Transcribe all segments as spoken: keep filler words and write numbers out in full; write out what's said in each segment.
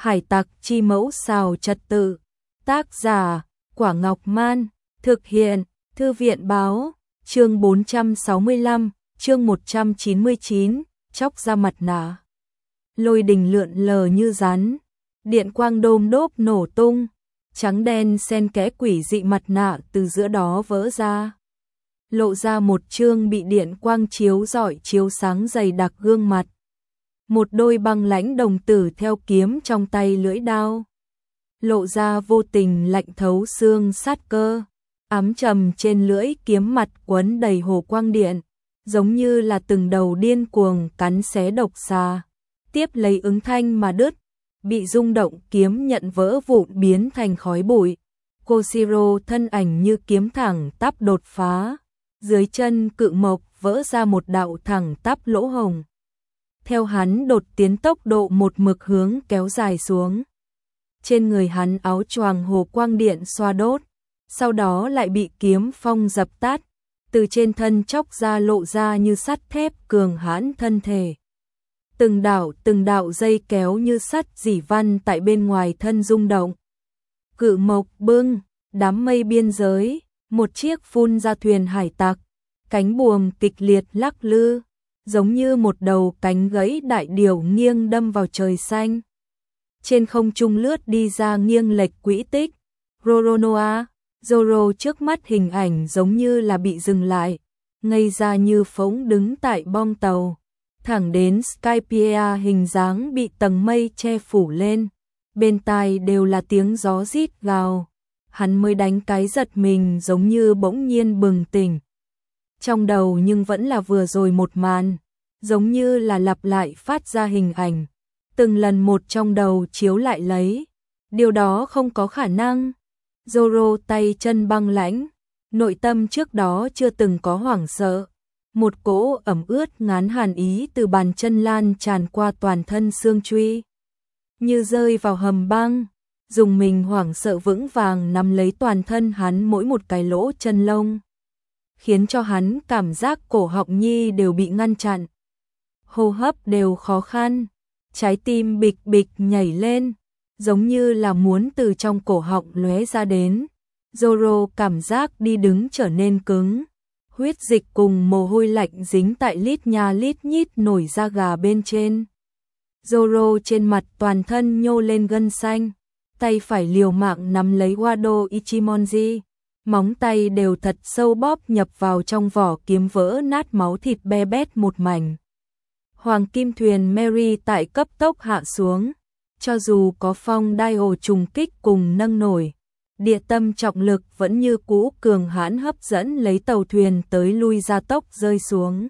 Hải tặc chi mẫu xào trật tự. Tác giả, Quả Ngọc Man. Thực hiện, Thư viện báo. Chương bốn trăm sáu mươi lăm, chương một trăm chín mươi chín, chóc ra mặt nạ. Lôi đình lượn lờ như rắn. Điện quang đôm đốp nổ tung. Trắng đen xen kẽ quỷ dị mặt nạ từ giữa đó vỡ ra. Lộ ra một trương bị điện quang chiếu rọi chiếu sáng dày đặc gương mặt. Một đôi băng lãnh đồng tử theo kiếm trong tay lưỡi đao. Lộ ra vô tình lạnh thấu xương sát cơ. Ám trầm trên lưỡi kiếm mặt quấn đầy hồ quang điện. Giống như là từng đầu điên cuồng cắn xé độc xà. Tiếp lấy ứng thanh mà đứt. Bị rung động kiếm nhận vỡ vụn biến thành khói bụi. Koshiro thân ảnh như kiếm thẳng tắp đột phá. Dưới chân cự mộc vỡ ra một đạo thẳng tắp lỗ hồng. Theo hắn đột tiến tốc độ một mực hướng kéo dài xuống. Trên người hắn áo choàng hồ quang điện xoa đốt. Sau đó lại bị kiếm phong dập tắt. Từ trên thân chóc ra lộ ra như sắt thép cường hãn thân thể. Từng đạo từng đạo dây kéo như sắt dỉ văn tại bên ngoài thân rung động. Cự mộc bưng, đám mây biên giới, một chiếc phun ra thuyền hải tặc. Cánh buồm kịch liệt lắc lư, giống như một đầu cánh gãy đại điểu nghiêng đâm vào trời xanh. Trên không trung lướt đi ra nghiêng lệch quỹ tích. Roronoa, Zoro trước mắt hình ảnh giống như là bị dừng lại, ngây ra như phỗng đứng tại bong tàu. Thẳng đến Skypiea hình dáng bị tầng mây che phủ lên. Bên tai đều là tiếng gió rít gào. Hắn mới đánh cái giật mình giống như bỗng nhiên bừng tỉnh. Trong đầu nhưng vẫn là vừa rồi một màn, giống như là lặp lại phát ra hình ảnh. Từng lần một trong đầu chiếu lại lấy. Điều đó không có khả năng. Zoro tay chân băng lãnh, nội tâm trước đó chưa từng có hoảng sợ. Một cỗ ẩm ướt ngán hàn ý từ bàn chân lan tràn qua toàn thân xương truy. Như rơi vào hầm băng, dùng mình hoảng sợ vững vàng nắm lấy toàn thân hắn mỗi một cái lỗ chân lông. Khiến cho hắn cảm giác cổ họng nhi đều bị ngăn chặn. Hô hấp đều khó khăn, trái tim bịch bịch nhảy lên, giống như là muốn từ trong cổ họng lóe ra đến. Zoro cảm giác đi đứng trở nên cứng. Huyết dịch cùng mồ hôi lạnh dính tại lít nha lít nhít nổi da gà bên trên. Zoro trên mặt toàn thân nhô lên gân xanh, tay phải liều mạng nắm lấy Wado Ichimonji, móng tay đều thật sâu bóp nhập vào trong vỏ kiếm vỡ nát máu thịt be bét một mảnh. Hoàng kim thuyền Mary tại cấp tốc hạ xuống, cho dù có phong đai ồ trùng kích cùng nâng nổi. Địa tâm trọng lực vẫn như cũ cường hãn hấp dẫn lấy tàu thuyền tới lui ra tốc rơi xuống.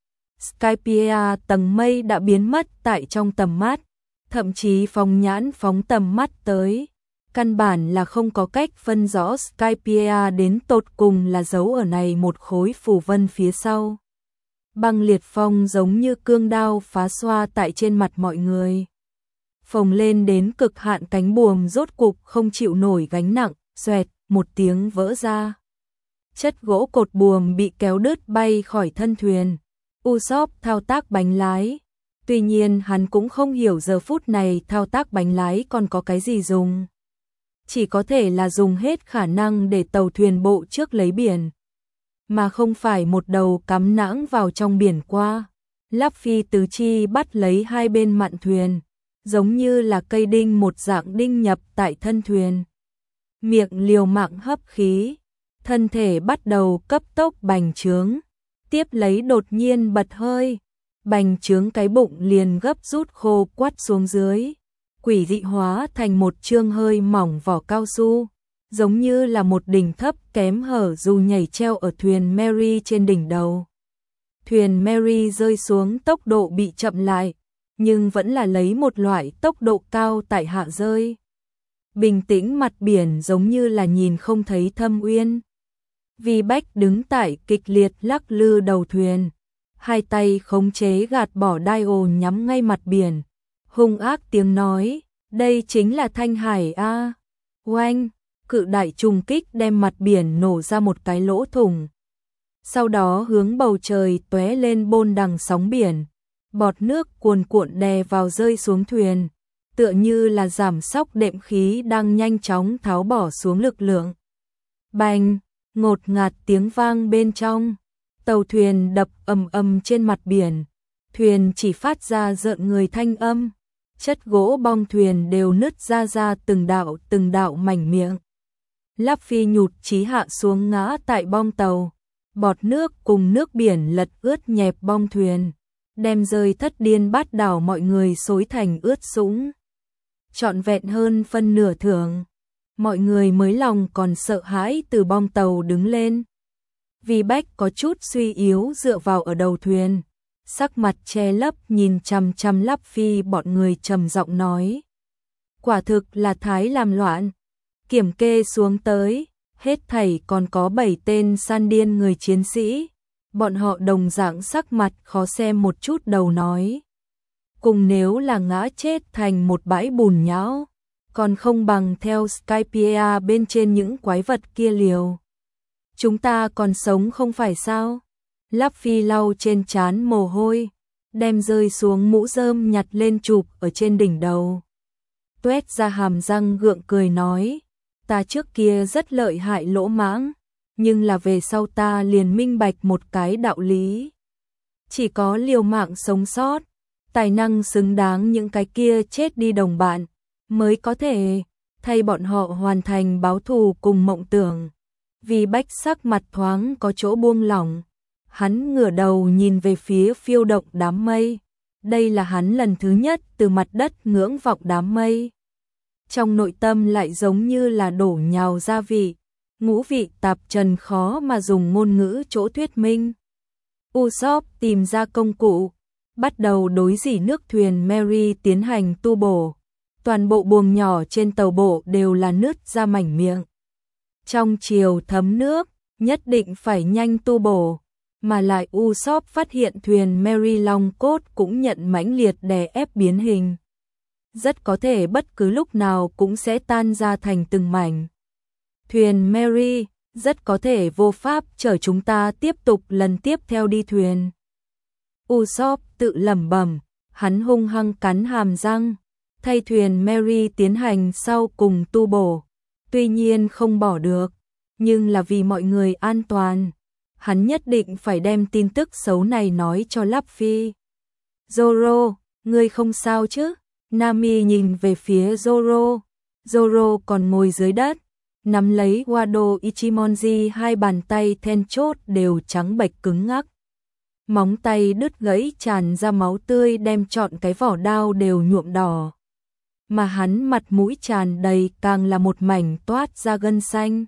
Skypiea tầng mây đã biến mất tại trong tầm mắt, thậm chí phóng nhãn phóng tầm mắt tới. Căn bản là không có cách phân rõ Skypiea đến tột cùng là giấu ở này một khối phù vân phía sau. Băng liệt phong giống như cương đao phá xoa tại trên mặt mọi người. Phồng lên đến cực hạn cánh buồm rốt cục không chịu nổi gánh nặng, xoẹt, một tiếng vỡ ra. Chất gỗ cột buồm bị kéo đứt bay khỏi thân thuyền. Usopp thao tác bánh lái. Tuy nhiên hắn cũng không hiểu giờ phút này thao tác bánh lái còn có cái gì dùng. Chỉ có thể là dùng hết khả năng để tàu thuyền bộ trước lấy biển. Mà không phải một đầu cắm nãng vào trong biển qua. Luffy tứ chi bắt lấy hai bên mạn thuyền. Giống như là cây đinh một dạng đinh nhập tại thân thuyền. Miệng liều mạng hấp khí, thân thể bắt đầu cấp tốc bành trướng, tiếp lấy đột nhiên bật hơi, bành trướng cái bụng liền gấp rút khô quắt xuống dưới, quỷ dị hóa thành một chương hơi mỏng vỏ cao su, giống như là một đỉnh thấp kém hở dù nhảy treo ở thuyền Mary trên đỉnh đầu. Thuyền Mary rơi xuống tốc độ bị chậm lại, nhưng vẫn là lấy một loại tốc độ cao tại hạ rơi. Bình tĩnh mặt biển giống như là nhìn không thấy thâm uyên. Vi Bách đứng tại kịch liệt lắc lư đầu thuyền, hai tay khống chế gạt bỏ đai ồ nhắm ngay mặt biển. Hung ác tiếng nói, đây chính là Thanh Hải a. À. Oanh, cự đại trùng kích đem mặt biển nổ ra một cái lỗ thủng. Sau đó hướng bầu trời tóe lên bôn đằng sóng biển. Bọt nước cuồn cuộn đè vào rơi xuống thuyền. tựa như là giảm sóc đệm khí đang nhanh chóng tháo bỏ xuống lực lượng. Bành, ngột ngạt tiếng vang bên trong, tàu thuyền đập ầm ầm trên mặt biển, thuyền chỉ phát ra rợn người thanh âm, chất gỗ bong thuyền đều nứt ra ra từng đạo từng đạo mảnh miệng. Lắp Phi nhụt chí hạ xuống ngã tại bong tàu, bọt nước cùng nước biển lật ướt nhẹp bong thuyền, đem rơi thất điên bát đảo mọi người xối thành ướt sũng. Trọn vẹn hơn phân nửa thưởng, mọi người mới lòng còn sợ hãi từ bong tàu đứng lên. Vi Bách có chút suy yếu dựa vào ở đầu thuyền, sắc mặt che lấp nhìn chằm chằm Lắp Phi bọn người trầm giọng nói. Quả thực là thái làm loạn, kiểm kê xuống tới, hết thảy còn có bảy tên san điên người chiến sĩ, bọn họ đồng dạng sắc mặt khó xem một chút đầu nói. Cùng nếu là ngã chết thành một bãi bùn nhão, còn không bằng theo Skypiea bên trên những quái vật kia liều. Chúng ta còn sống không phải sao? Lắp Phi lau trên trán mồ hôi, đem rơi xuống mũ rơm nhặt lên chụp ở trên đỉnh đầu. Tuét ra hàm răng gượng cười nói, ta trước kia rất lợi hại lỗ mãng, nhưng là về sau ta liền minh bạch một cái đạo lý. Chỉ có liều mạng sống sót, tài năng xứng đáng những cái kia chết đi đồng bạn, mới có thể thay bọn họ hoàn thành báo thù cùng mộng tưởng. Vì Bách sắc mặt thoáng có chỗ buông lỏng, hắn ngửa đầu nhìn về phía phiêu động đám mây. Đây là hắn lần thứ nhất từ mặt đất ngưỡng vọng đám mây. Trong nội tâm lại giống như là đổ nhào gia vị, ngũ vị tạp trần khó mà dùng ngôn ngữ chỗ thuyết minh. Usopp tìm ra công cụ, bắt đầu đối dỉ nước thuyền Mary tiến hành tu bổ. Toàn bộ buồng nhỏ trên tàu bộ đều là nứt ra mảnh miệng. Trong chiều thấm nước, nhất định phải nhanh tu bổ, mà lại Usopp phát hiện thuyền Mary Long cốt cũng nhận mãnh liệt đè ép biến hình. Rất có thể bất cứ lúc nào cũng sẽ tan ra thành từng mảnh. Thuyền Mary rất có thể vô pháp chở chúng ta tiếp tục lần tiếp theo đi thuyền. Usopp tự lẩm bẩm, hắn hung hăng cắn hàm răng, thay thuyền Mary tiến hành sau cùng tu bổ. Tuy nhiên không bỏ được, nhưng là vì mọi người an toàn, hắn nhất định phải đem tin tức xấu này nói cho Lắp Phi. Zoro, ngươi không sao chứ? Nami nhìn về phía Zoro. Zoro còn ngồi dưới đất, nắm lấy Wado Ichimonji, hai bàn tay then chốt đều trắng bệch cứng ngắc. Móng tay đứt gãy tràn ra máu tươi đem trọn cái vỏ đao đều nhuộm đỏ. Mà hắn mặt mũi tràn đầy càng là một mảnh toát ra gân xanh.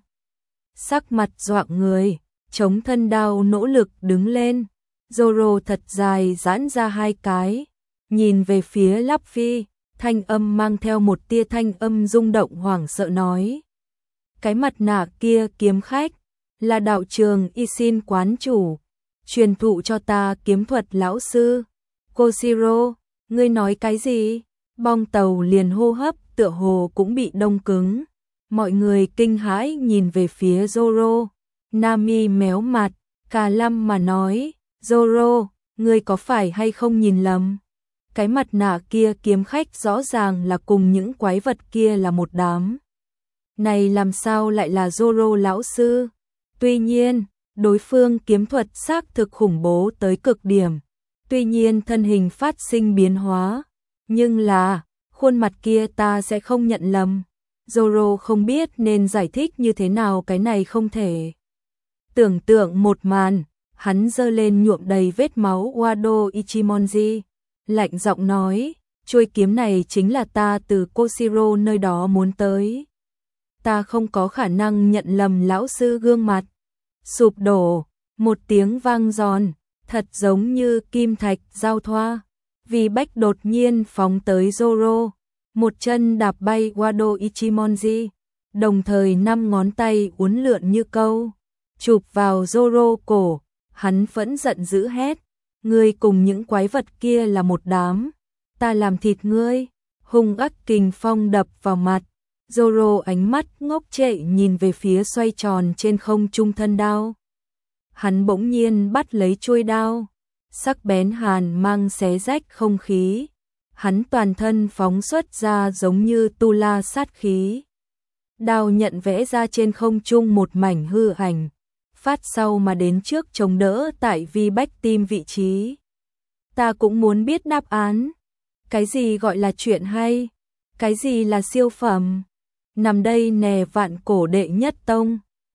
Sắc mặt doạng người, chống thân đao nỗ lực đứng lên. Zoro thật dài giãn ra hai cái, nhìn về phía Lắp Phi, thanh âm mang theo một tia thanh âm rung động hoảng sợ nói. Cái mặt nạ kia kiếm khách, là đạo trường Isin quán chủ, truyền thụ cho ta kiếm thuật lão sư. Koshiro, ngươi nói cái gì? Bong tàu liền hô hấp tựa hồ cũng bị đông cứng. Mọi người kinh hãi nhìn về phía Zoro. Nami méo mặt, cà lăm mà nói, Zoro, ngươi có phải hay không nhìn lầm? Cái mặt nạ kia kiếm khách rõ ràng là cùng những quái vật kia là một đám. Này làm sao lại là Zoro lão sư? Tuy nhiên, đối phương kiếm thuật xác thực khủng bố tới cực điểm. Tuy nhiên thân hình phát sinh biến hóa. Nhưng là, khuôn mặt kia ta sẽ không nhận lầm. Zoro không biết nên giải thích như thế nào, cái này không thể. Tưởng tượng một màn, hắn giơ lên nhuộm đầy vết máu Wado Ichimonji, lạnh giọng nói, chuôi kiếm này chính là ta từ Koshiro nơi đó muốn tới. Ta không có khả năng nhận lầm lão sư. Gương mặt sụp đổ, một tiếng vang giòn, thật giống như kim thạch giao thoa. Vì Bách đột nhiên phóng tới Zoro, một chân đạp bay Wado Ichimonji, đồng thời năm ngón tay uốn lượn như câu, chụp vào Zoro cổ. Hắn vẫn giận dữ hét, ngươi cùng những quái vật kia là một đám, ta làm thịt ngươi. Hung ác kình phong đập vào mặt, Zoro ánh mắt ngốc trệ nhìn về phía xoay tròn trên không trung thân đao. Hắn bỗng nhiên bắt lấy chuôi đao, sắc bén hàn mang xé rách không khí. hắn toàn thân phóng xuất ra giống như tu la sát khí. Đao nhận vẽ ra trên không trung một mảnh hư ảnh, phát sau mà đến trước chống đỡ tại Vi Bách Tim vị trí. Ta cũng muốn biết đáp án. Cái gì gọi là chuyện hay? Cái gì là siêu phẩm? Nằm đây nè vạn cổ đệ nhất tông.